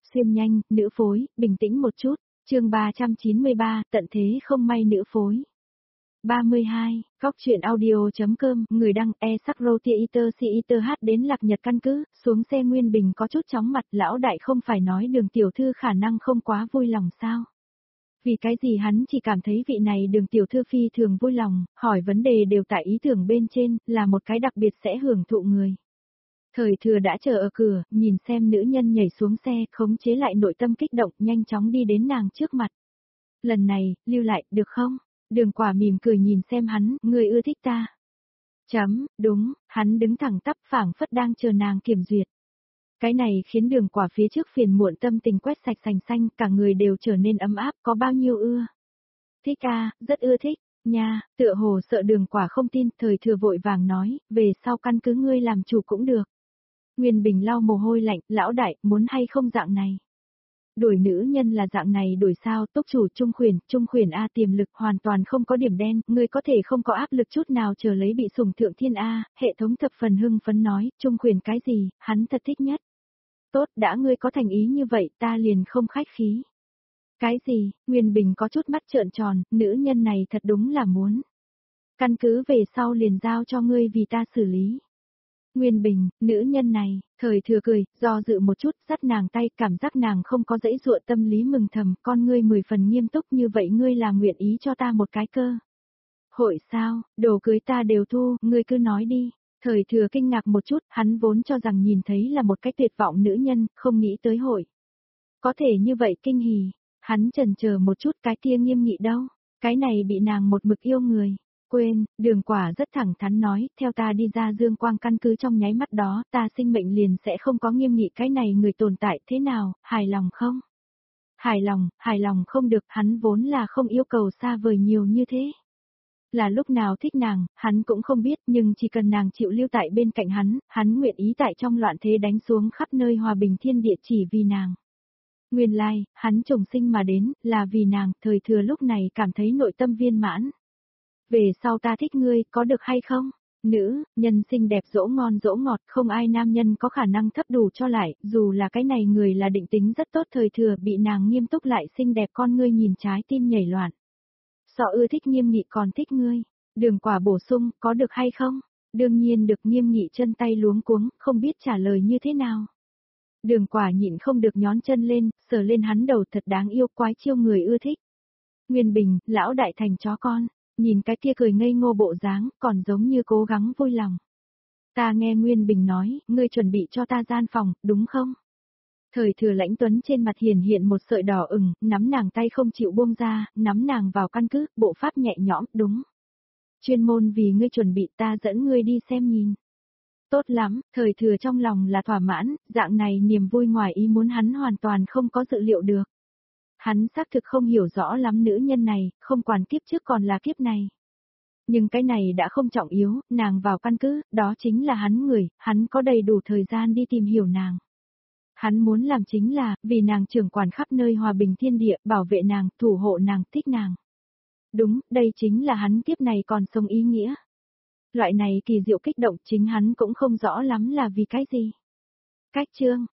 Xuyên nhanh, nữ phối, bình tĩnh một chút. Chương 393, tận thế không may nữ phối. 32, góc truyện audio.com, người đăng sắc rotia iter si iter hát đến Lạc Nhật căn cứ, xuống xe Nguyên Bình có chút chóng mặt, lão đại không phải nói Đường tiểu thư khả năng không quá vui lòng sao? Vì cái gì hắn chỉ cảm thấy vị này Đường tiểu thư phi thường vui lòng, hỏi vấn đề đều tại ý tưởng bên trên, là một cái đặc biệt sẽ hưởng thụ người. Thời thừa đã chờ ở cửa, nhìn xem nữ nhân nhảy xuống xe, khống chế lại nội tâm kích động, nhanh chóng đi đến nàng trước mặt. Lần này, lưu lại, được không? Đường Quả mỉm cười nhìn xem hắn, người ưa thích ta. Đúng, hắn đứng thẳng tắp phảng phất đang chờ nàng kiểm duyệt. Cái này khiến Đường Quả phía trước phiền muộn tâm tình quét sạch sành xanh, cả người đều trở nên ấm áp, có bao nhiêu ưa. Thích à, rất ưa thích, nha, tựa hồ sợ Đường Quả không tin, thời thừa vội vàng nói, về sau căn cứ ngươi làm chủ cũng được. Nguyên Bình lau mồ hôi lạnh, lão đại, muốn hay không dạng này. Đuổi nữ nhân là dạng này đuổi sao, túc chủ Trung khuyển A tiềm lực hoàn toàn không có điểm đen, ngươi có thể không có áp lực chút nào chờ lấy bị sủng thượng thiên A, hệ thống thập phần hưng phấn nói, Trung khuyển cái gì, hắn thật thích nhất. Tốt, đã ngươi có thành ý như vậy, ta liền không khách khí. Cái gì, Nguyên Bình có chút mắt trợn tròn, nữ nhân này thật đúng là muốn. Căn cứ về sau liền giao cho ngươi vì ta xử lý. Nguyên Bình, nữ nhân này, thời thừa cười, do dự một chút, dắt nàng tay, cảm giác nàng không có dãy dụa tâm lý mừng thầm, con ngươi 10 phần nghiêm túc như vậy ngươi là nguyện ý cho ta một cái cơ. Hội sao, đồ cưới ta đều thu, ngươi cứ nói đi. Thời thừa kinh ngạc một chút, hắn vốn cho rằng nhìn thấy là một cái tuyệt vọng nữ nhân, không nghĩ tới hội. Có thể như vậy kinh hỉ, hắn chần chờ một chút cái kia nghiêm nghị đâu, cái này bị nàng một mực yêu người. Quên, Đường Quả rất thẳng thắn nói, theo ta đi ra Dương Quang căn cứ trong nháy mắt đó, ta sinh mệnh liền sẽ không có nghiêm nghị cái này người tồn tại thế nào, hài lòng không? Hài lòng không được, hắn vốn là không yêu cầu xa vời nhiều như thế. Là lúc nào thích nàng, hắn cũng không biết, nhưng chỉ cần nàng chịu lưu tại bên cạnh hắn nguyện ý tại trong loạn thế đánh xuống khắp nơi hòa bình thiên địa chỉ vì nàng. Nguyên lai, hắn trùng sinh mà đến, là vì nàng, thời thừa lúc này cảm thấy nội tâm viên mãn. Về sau ta thích ngươi, có được hay không? Nữ, nhân xinh đẹp dỗ ngon dỗ ngọt, không ai nam nhân có khả năng thấp đủ cho lại, dù là cái này người là định tính rất tốt thời thừa bị nàng nghiêm túc lại xinh đẹp con ngươi nhìn trái tim nhảy loạn. Sọ ưa thích nghiêm nghị còn thích ngươi. Đường Quả bổ sung, có được hay không? Đương nhiên được nghiêm nghị chân tay luống cuống, không biết trả lời như thế nào. Đường Quả nhịn không được nhón chân lên, sờ lên hắn đầu thật đáng yêu quái chiêu người ưa thích. Nguyên Bình, lão đại thành chó con. Nhìn cái kia cười ngây ngô bộ dáng, còn giống như cố gắng vui lòng. Ta nghe Nguyên Bình nói, ngươi chuẩn bị cho ta gian phòng, đúng không? Thời thừa Lãnh Tuấn trên mặt hiện một sợi đỏ ửng, nắm nàng tay không chịu buông ra, nắm nàng vào căn cứ, bộ pháp nhẹ nhõm, đúng. Chuyên môn vì ngươi chuẩn bị ta dẫn ngươi đi xem nhìn. Tốt lắm, thời thừa trong lòng là thỏa mãn, dạng này niềm vui ngoài ý muốn hắn hoàn toàn không có dự liệu được. Hắn xác thực không hiểu rõ lắm nữ nhân này, không quản kiếp trước còn là kiếp này. Nhưng cái này đã không trọng yếu, nàng vào căn cứ, đó chính là hắn người, hắn có đầy đủ thời gian đi tìm hiểu nàng. Hắn muốn làm chính là, vì nàng trưởng quản khắp nơi hòa bình thiên địa, bảo vệ nàng, thủ hộ nàng, thích nàng. Đúng, đây chính là hắn kiếp này còn sống ý nghĩa. Loại này kỳ diệu kích động chính hắn cũng không rõ lắm là vì cái gì. Cách chương.